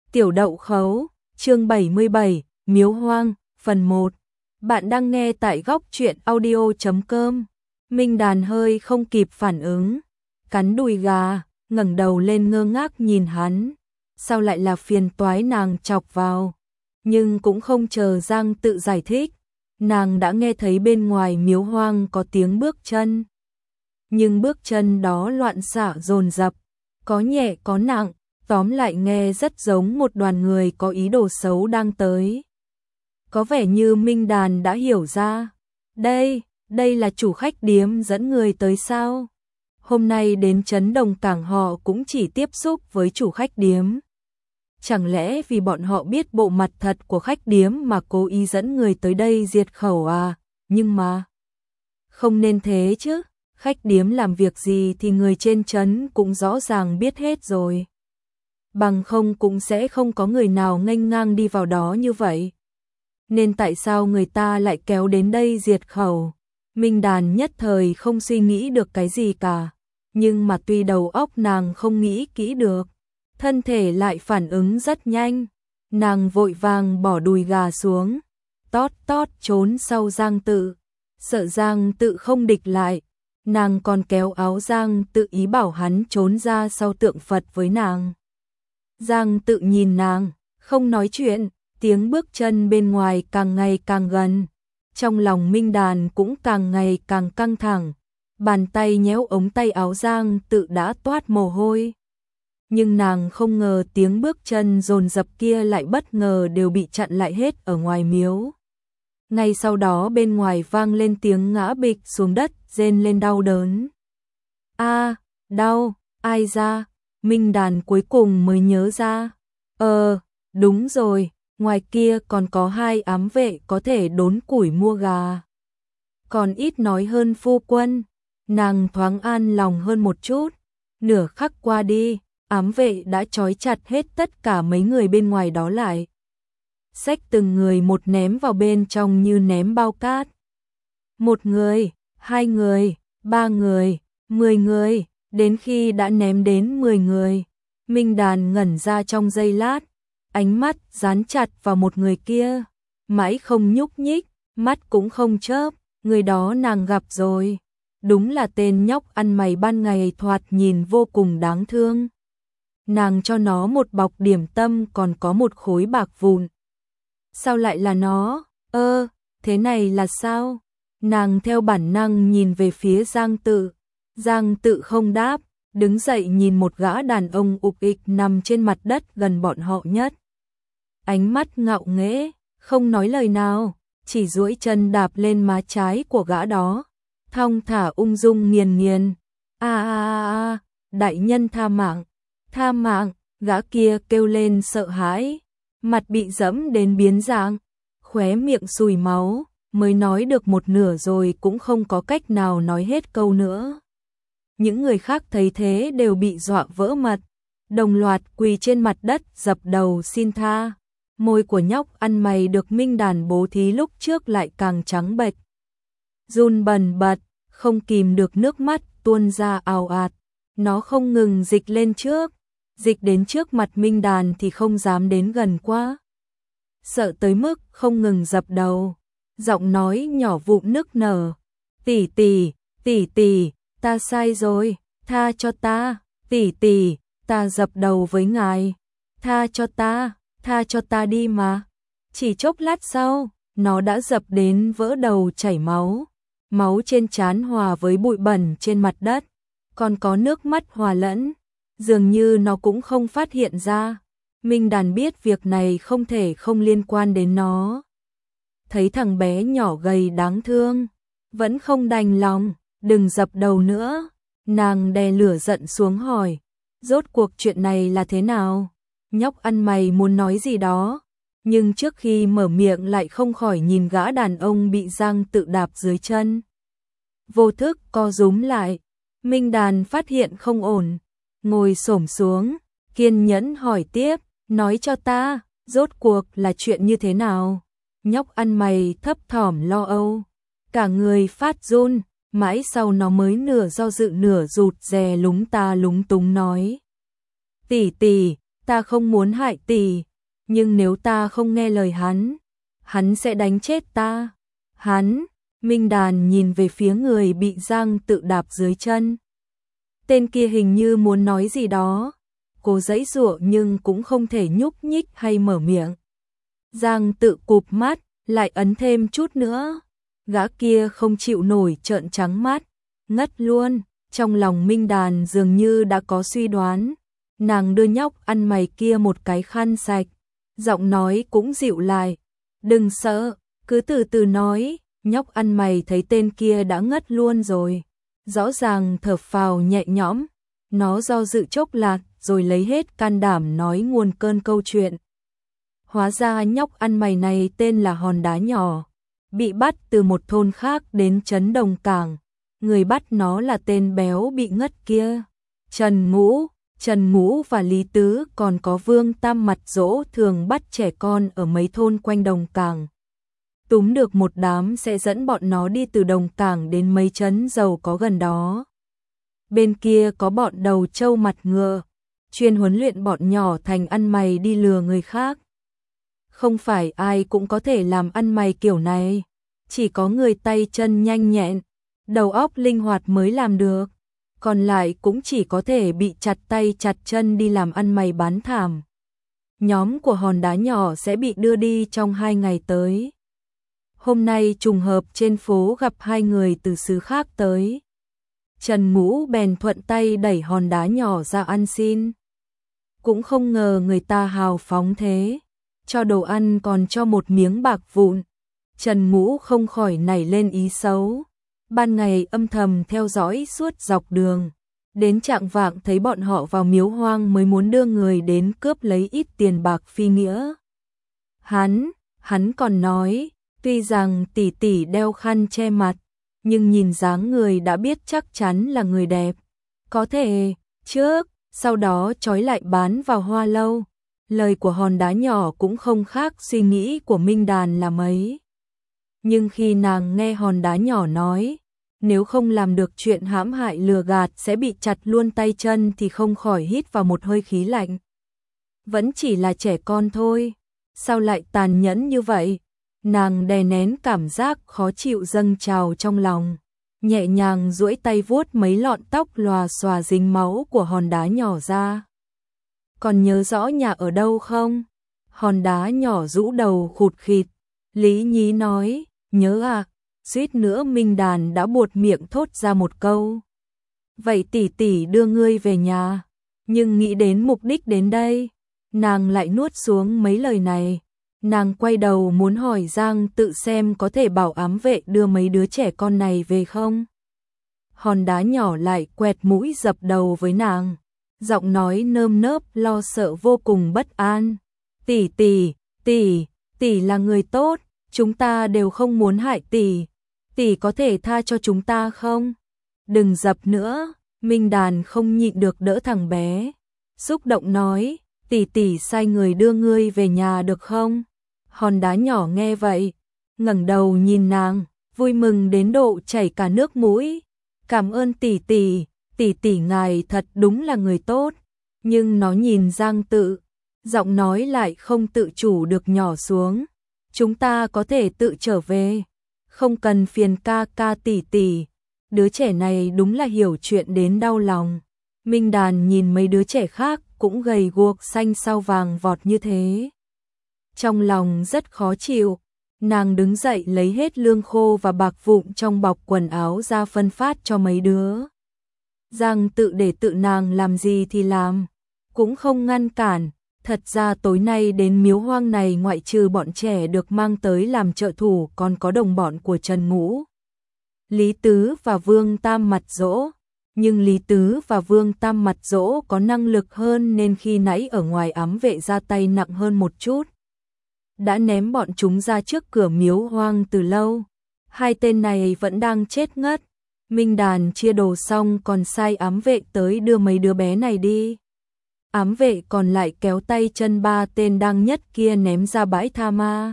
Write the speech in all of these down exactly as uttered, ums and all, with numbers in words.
Tiểu đậu khấu, chương bảy mươi bảy, Miếu hoang, phần một. Bạn đang nghe tại góc truyện audio chấm com. Minh Đàn hơi không kịp phản ứng, cắn đùi gà, ngẩng đầu lên ngơ ngác nhìn hắn. Sao lại là phiền toái nàng chọc vào? Nhưng cũng không chờ Giang Tự giải thích, nàng đã nghe thấy bên ngoài miếu hoang có tiếng bước chân. Nhưng bước chân đó loạn xạ dồn dập, có nhẹ có nặng, tóm lại nghe rất giống một đoàn người có ý đồ xấu đang tới. Có vẻ như Minh Đàn đã hiểu ra, đây, đây là chủ khách điếm dẫn người tới sao? Hôm nay đến trấn Đồng Cảng họ cũng chỉ tiếp xúc với chủ khách điếm. Chẳng lẽ vì bọn họ biết bộ mặt thật của khách điếm mà cố ý dẫn người tới đây diệt khẩu à? Nhưng mà không nên thế chứ, khách điếm làm việc gì thì người trên trấn cũng rõ ràng biết hết rồi. Bằng không cũng sẽ không có người nào nghênh ngang đi vào đó như vậy. Nên tại sao người ta lại kéo đến đây diệt khẩu? Minh Đàn nhất thời không suy nghĩ được cái gì cả. Nhưng mà tuy đầu óc nàng không nghĩ kỹ được, thân thể lại phản ứng rất nhanh. Nàng vội vàng bỏ đùi gà xuống, tót tót trốn sau Giang Tự. Sợ Giang Tự không địch lại, nàng còn kéo áo Giang Tự ý bảo hắn trốn ra sau tượng Phật với nàng. Giang Tự nhìn nàng, không nói chuyện, tiếng bước chân bên ngoài càng ngày càng gần. Trong lòng Minh Đàn cũng càng ngày càng căng thẳng, bàn tay nhéo ống tay áo Giang Tự đã toát mồ hôi. Nhưng nàng không ngờ tiếng bước chân dồn dập kia lại bất ngờ đều bị chặn lại hết ở ngoài miếu. Ngay sau đó bên ngoài vang lên tiếng ngã bịch xuống đất, rên lên đau đớn. A, đau, ai ra? Minh Đàn cuối cùng mới nhớ ra. Ờ, đúng rồi, ngoài kia còn có hai ám vệ có thể đốn củi mua gà. Còn ít nói hơn phu quân, nàng thoáng an lòng hơn một chút. Nửa khắc qua đi, ám vệ đã trói chặt hết tất cả mấy người bên ngoài đó lại. Xách từng người một ném vào bên trong như ném bao cát. Một người, hai người, ba người, mười người, đến khi đã ném đến mười người, Minh Đàn ngẩn ra trong giây lát, ánh mắt dán chặt vào một người kia, mãi không nhúc nhích, mắt cũng không chớp, người đó nàng gặp rồi. Đúng là tên nhóc ăn mày ban ngày thoạt nhìn vô cùng đáng thương. Nàng cho nó một bọc điểm tâm còn có một khối bạc vụn. Sao lại là nó? Ơ, thế này là sao? Nàng theo bản năng nhìn về phía Giang Tự. Giang Tự không đáp, đứng dậy nhìn một gã đàn ông ục ịch nằm trên mặt đất gần bọn họ nhất. Ánh mắt ngạo nghễ, không nói lời nào, chỉ duỗi chân đạp lên má trái của gã đó, thong thả ung dung nghiền nghiền. A a a, đại nhân tha mạng, tha mạng, gã kia kêu lên sợ hãi, mặt bị dẫm đến biến dạng, khóe miệng sùi máu, mới nói được một nửa rồi cũng không có cách nào nói hết câu nữa. Những người khác thấy thế đều bị dọa vỡ mật, đồng loạt quỳ trên mặt đất dập đầu xin tha. Môi của nhóc ăn mày được Minh Đàn bố thí lúc trước lại càng trắng bệch, run bần bật, không kìm được nước mắt tuôn ra ào ạt. Nó không ngừng dịch lên trước, dịch đến trước mặt Minh Đàn thì không dám đến gần quá, sợ tới mức không ngừng dập đầu, giọng nói nhỏ vụn nức nở. Tỷ tỷ, tỷ tỷ, ta sai rồi, tha cho ta, tỷ tỷ, ta dập đầu với ngài, tha cho ta, tha cho ta đi mà. Chỉ chốc lát sau, nó đã dập đến vỡ đầu chảy máu, máu trên trán hòa với bụi bẩn trên mặt đất, còn có nước mắt hòa lẫn, dường như nó cũng không phát hiện ra. Minh Đàn biết việc này không thể không liên quan đến nó. Thấy thằng bé nhỏ gầy đáng thương, vẫn không đành lòng, đừng dập đầu nữa. Nàng đè lửa giận xuống hỏi, rốt cuộc chuyện này là thế nào? Nhóc ăn mày muốn nói gì đó, nhưng trước khi mở miệng lại không khỏi nhìn gã đàn ông bị Giang Tự đạp dưới chân. Vô thức co rúm lại, Minh Đàn phát hiện không ổn, ngồi xổm xuống, kiên nhẫn hỏi tiếp, nói cho ta, rốt cuộc là chuyện như thế nào? Nhóc ăn mày thấp thỏm lo âu, cả người phát run, mãi sau nó mới nửa do dự nửa rụt rè lúng ta lúng túng nói. Tỷ tỷ, ta không muốn hại tỷ, nhưng nếu ta không nghe lời hắn, hắn sẽ đánh chết ta. Hắn, Minh Đàn nhìn về phía người bị Giang Tự đạp dưới chân. Tên kia hình như muốn nói gì đó, cố giãy giụa nhưng cũng không thể nhúc nhích hay mở miệng. Giang Tự cụp mắt, lại ấn thêm chút nữa. Gã kia không chịu nổi trợn trắng mắt, ngất luôn. Trong lòng Minh Đàn dường như đã có suy đoán. Nàng đưa nhóc ăn mày kia một cái khăn sạch, giọng nói cũng dịu lại. Đừng sợ, cứ từ từ nói. Nhóc ăn mày thấy tên kia đã ngất luôn rồi, rõ ràng thở phào nhẹ nhõm. Nó do dự chốc lát rồi lấy hết can đảm nói nguồn cơn câu chuyện. Hóa ra nhóc ăn mày này tên là Hòn Đá Nhỏ, bị bắt từ một thôn khác đến trấn Đồng Cảng. Người bắt nó là tên béo bị ngất kia, Trần Ngũ. Trần Ngũ và Lý Tứ, còn có Vương Tam Mặt Dỗ thường bắt trẻ con ở mấy thôn quanh Đồng Cảng. Túm được một đám sẽ dẫn bọn nó đi từ Đồng Cảng đến mấy trấn giàu có gần đó. Bên kia có bọn đầu trâu mặt ngựa, chuyên huấn luyện bọn nhỏ thành ăn mày đi lừa người khác. Không phải ai cũng có thể làm ăn mày kiểu này, chỉ có người tay chân nhanh nhẹn, đầu óc linh hoạt mới làm được, còn lại cũng chỉ có thể bị chặt tay chặt chân đi làm ăn mày bán thảm. Nhóm của Hòn Đá Nhỏ sẽ bị đưa đi trong hai ngày tới. Hôm nay trùng hợp trên phố gặp hai người từ xứ khác tới. Trần Ngũ bèn thuận tay đẩy Hòn Đá Nhỏ ra ăn xin. Cũng không ngờ người ta hào phóng thế, cho đồ ăn còn cho một miếng bạc vụn. Trần Ngũ không khỏi nảy lên ý xấu. Ban ngày âm thầm theo dõi suốt dọc đường, đến chạng vạng thấy bọn họ vào miếu hoang mới muốn đưa người đến cướp lấy ít tiền bạc phi nghĩa. Hắn, hắn còn nói, tuy rằng tỷ tỷ đeo khăn che mặt, nhưng nhìn dáng người đã biết chắc chắn là người đẹp. Có thể, trước, sau đó trói lại bán vào hoa lâu. Lời của Hòn Đá Nhỏ cũng không khác suy nghĩ của Minh Đàn là mấy. Nhưng khi nàng nghe Hòn Đá Nhỏ nói, nếu không làm được chuyện hãm hại lừa gạt sẽ bị chặt luôn tay chân thì không khỏi hít vào một hơi khí lạnh. Vẫn chỉ là trẻ con thôi, sao lại tàn nhẫn như vậy? Nàng đè nén cảm giác khó chịu dâng trào trong lòng, nhẹ nhàng duỗi tay vuốt mấy lọn tóc lòa xòa dính máu của Hòn Đá Nhỏ ra. Còn nhớ rõ nhà ở đâu không? Hòn Đá Nhỏ rũ đầu khụt khịt. Lý Nhí nói, nhớ à, suýt nữa Minh Đàn đã buột miệng thốt ra một câu. Vậy tỷ tỷ đưa ngươi về nhà, nhưng nghĩ đến mục đích đến đây, nàng lại nuốt xuống mấy lời này. Nàng quay đầu muốn hỏi Giang Tự xem có thể bảo ám vệ đưa mấy đứa trẻ con này về không. Hòn Đá Nhỏ lại quẹt mũi dập đầu với nàng, giọng nói nơm nớp lo sợ vô cùng bất an. Tỷ tỷ, tỷ, tỷ là người tốt, chúng ta đều không muốn hại tỷ, tỷ có thể tha cho chúng ta không? Đừng dập nữa. Minh Đàn không nhịn được đỡ thằng bé, xúc động nói, tỷ tỷ sai người đưa ngươi về nhà được không? Hòn Đá Nhỏ nghe vậy, ngẩng đầu nhìn nàng, vui mừng đến độ chảy cả nước mũi. Cảm ơn tỷ tỷ, tỷ tỷ ngài thật đúng là người tốt. Nhưng nó nhìn Giang Tự, giọng nói lại không tự chủ được nhỏ xuống. Chúng ta có thể tự trở về, không cần phiền ca ca tỷ tỷ. Đứa trẻ này đúng là hiểu chuyện đến đau lòng. Minh Đàn nhìn mấy đứa trẻ khác cũng gầy guộc xanh sao vàng vọt như thế, trong lòng rất khó chịu. Nàng đứng dậy lấy hết lương khô và bạc vụn trong bọc quần áo ra phân phát cho mấy đứa. Giang Tự để tự nàng làm gì thì làm, cũng không ngăn cản. Thật ra tối nay đến miếu hoang này ngoại trừ bọn trẻ được mang tới làm trợ thủ còn có đồng bọn của Trần Ngũ, Lý Tứ và Vương Tam Mặt Dỗ. Nhưng Lý Tứ và Vương Tam Mặt Dỗ có năng lực hơn nên khi nãy ở ngoài ám vệ ra tay nặng hơn một chút, đã ném bọn chúng ra trước cửa miếu hoang từ lâu. Hai tên này vẫn đang chết ngất. Minh Đàn chia đồ xong còn sai ám vệ tới đưa mấy đứa bé này đi. Ám vệ còn lại kéo tay chân ba tên đang nhất kia ném ra bãi tha ma.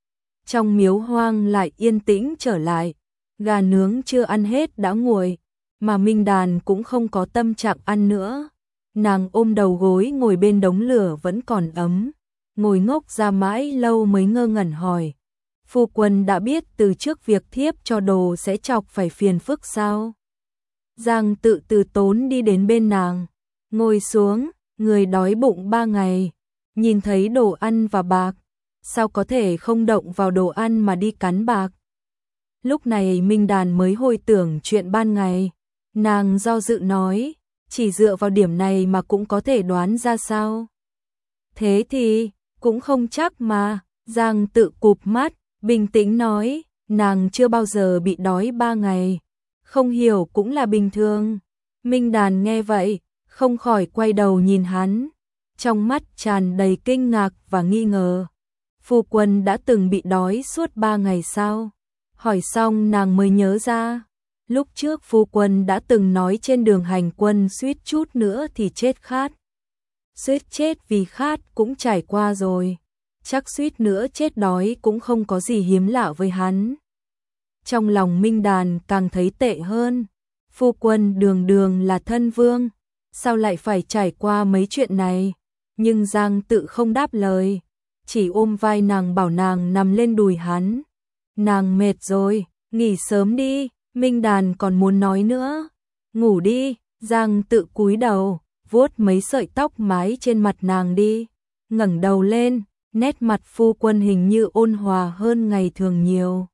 Trong miếu hoang lại yên tĩnh trở lại. Gà nướng chưa ăn hết đã nguội, mà Minh Đàn cũng không có tâm trạng ăn nữa. Nàng ôm đầu gối ngồi bên đống lửa vẫn còn ấm, ngồi ngốc ra mãi lâu mới ngơ ngẩn hỏi. Phu quân đã biết từ trước việc thiếp cho đồ sẽ chọc phải phiền phức sao? Giang Tự từ tốn đi đến bên nàng, ngồi xuống, người đói bụng ba ngày, nhìn thấy đồ ăn và bạc, sao có thể không động vào đồ ăn mà đi cắn bạc. Lúc này Minh Đàn mới hồi tưởng chuyện ban ngày, nàng do dự nói, chỉ dựa vào điểm này mà cũng có thể đoán ra sao? Thế thì, cũng không chắc mà, Giang Tự cụp mắt, bình tĩnh nói, nàng chưa bao giờ bị đói ba ngày, không hiểu cũng là bình thường. Minh Đàn nghe vậy, không khỏi quay đầu nhìn hắn, trong mắt tràn đầy kinh ngạc và nghi ngờ. Phu quân đã từng bị đói suốt ba ngày sao? Hỏi xong nàng mới nhớ ra, lúc trước phu quân đã từng nói trên đường hành quân suýt chút nữa thì chết khát. Suýt chết vì khát cũng trải qua rồi, chắc suýt nữa chết đói cũng không có gì hiếm lạ với hắn. Trong lòng Minh Đàn càng thấy tệ hơn, phu quân đường đường là thân vương, sao lại phải trải qua mấy chuyện này? Nhưng Giang Tự không đáp lời, chỉ ôm vai nàng bảo nàng nằm lên đùi hắn. Nàng mệt rồi, nghỉ sớm đi. Minh Đàn còn muốn nói nữa. Ngủ đi. Giang Tự cúi đầu, vuốt mấy sợi tóc mái trên mặt nàng đi, ngẩng đầu lên, nét mặt phu quân hình như ôn hòa hơn ngày thường nhiều.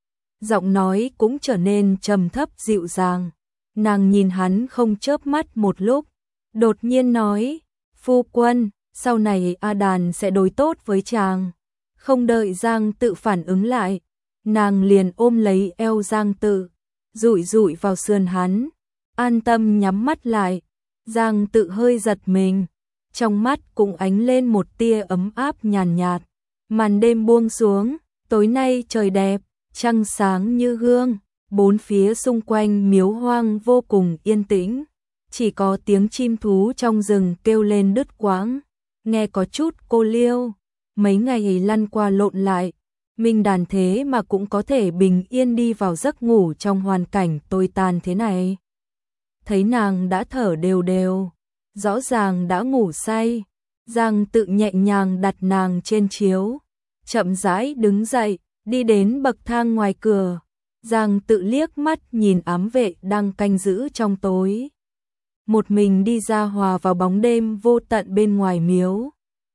Giọng nói cũng trở nên trầm thấp dịu dàng. Nàng nhìn hắn không chớp mắt một lúc, đột nhiên nói, phu quân, sau này A Đàn sẽ đối tốt với chàng. Không đợi Giang Tự phản ứng lại, nàng liền ôm lấy eo Giang Tự, dụi dụi vào sườn hắn, an tâm nhắm mắt lại. Giang Tự hơi giật mình, trong mắt cũng ánh lên một tia ấm áp nhàn nhạt. Màn đêm buông xuống, tối nay trời đẹp, trăng sáng như gương, bốn phía xung quanh miếu hoang vô cùng yên tĩnh, chỉ có tiếng chim thú trong rừng kêu lên đứt quãng, nghe có chút cô liêu. Mấy ngày lăn qua lộn lại, Minh Đàn thế mà cũng có thể bình yên đi vào giấc ngủ trong hoàn cảnh tồi tàn thế này. Thấy nàng đã thở đều đều, rõ ràng đã ngủ say, Giang Tự nhẹ nhàng đặt nàng trên chiếu, chậm rãi đứng dậy, đi đến bậc thang ngoài cửa. Giang Tự liếc mắt nhìn ám vệ đang canh giữ trong tối, một mình đi ra hòa vào bóng đêm vô tận bên ngoài miếu.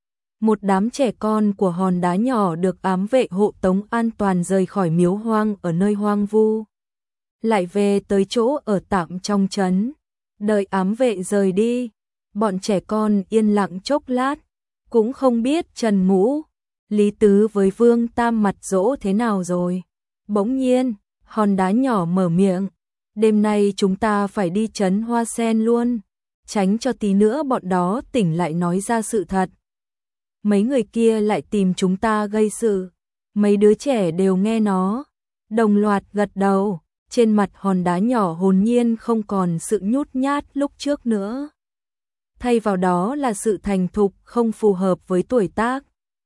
Một đám trẻ con của hòn đá nhỏ được ám vệ hộ tống an toàn rời khỏi miếu hoang ở nơi hoang vu, lại về tới chỗ ở tạm trong trấn. Đợi ám vệ rời đi, bọn trẻ con yên lặng chốc lát, cũng không biết Trần Ngũ, Lý Tứ với Vương Tam mặt dỗ thế nào rồi. Bỗng nhiên, hòn đá nhỏ mở miệng, đêm nay chúng ta phải đi trấn Hoa Sen luôn, tránh cho tí nữa bọn đó tỉnh lại nói ra sự thật. Mấy người kia lại tìm chúng ta gây sự. Mấy đứa trẻ đều nghe nó, đồng loạt gật đầu, trên mặt hòn đá nhỏ hồn nhiên không còn sự nhút nhát lúc trước nữa. Thay vào đó là sự thành thục không phù hợp với tuổi tác.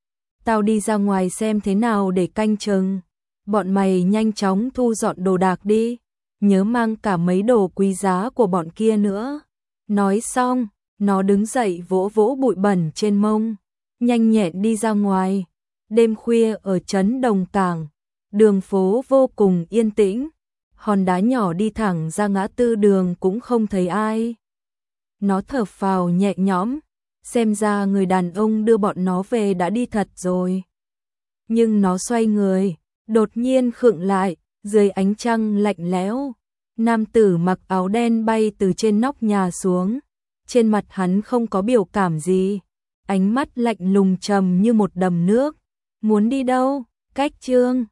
Tao đi ra ngoài xem thế nào để canh chừng. Bọn mày nhanh chóng thu dọn đồ đạc đi, nhớ mang cả mấy đồ quý giá của bọn kia nữa. Nói xong, nó đứng dậy vỗ vỗ bụi bẩn trên mông, nhanh nhẹn đi ra ngoài. Đêm khuya ở trấn Đồng Cảng, đường phố vô cùng yên tĩnh, hòn đá nhỏ đi thẳng ra ngã tư đường cũng không thấy ai. Nó thở phào nhẹ nhõm, xem ra người đàn ông đưa bọn nó về đã đi thật rồi. Nhưng nó xoay người, đột nhiên khựng lại, dưới ánh trăng lạnh lẽo, nam tử mặc áo đen bay từ trên nóc nhà xuống, trên mặt hắn không có biểu cảm gì, ánh mắt lạnh lùng trầm như một đầm nước. Muốn đi đâu? Cách Trương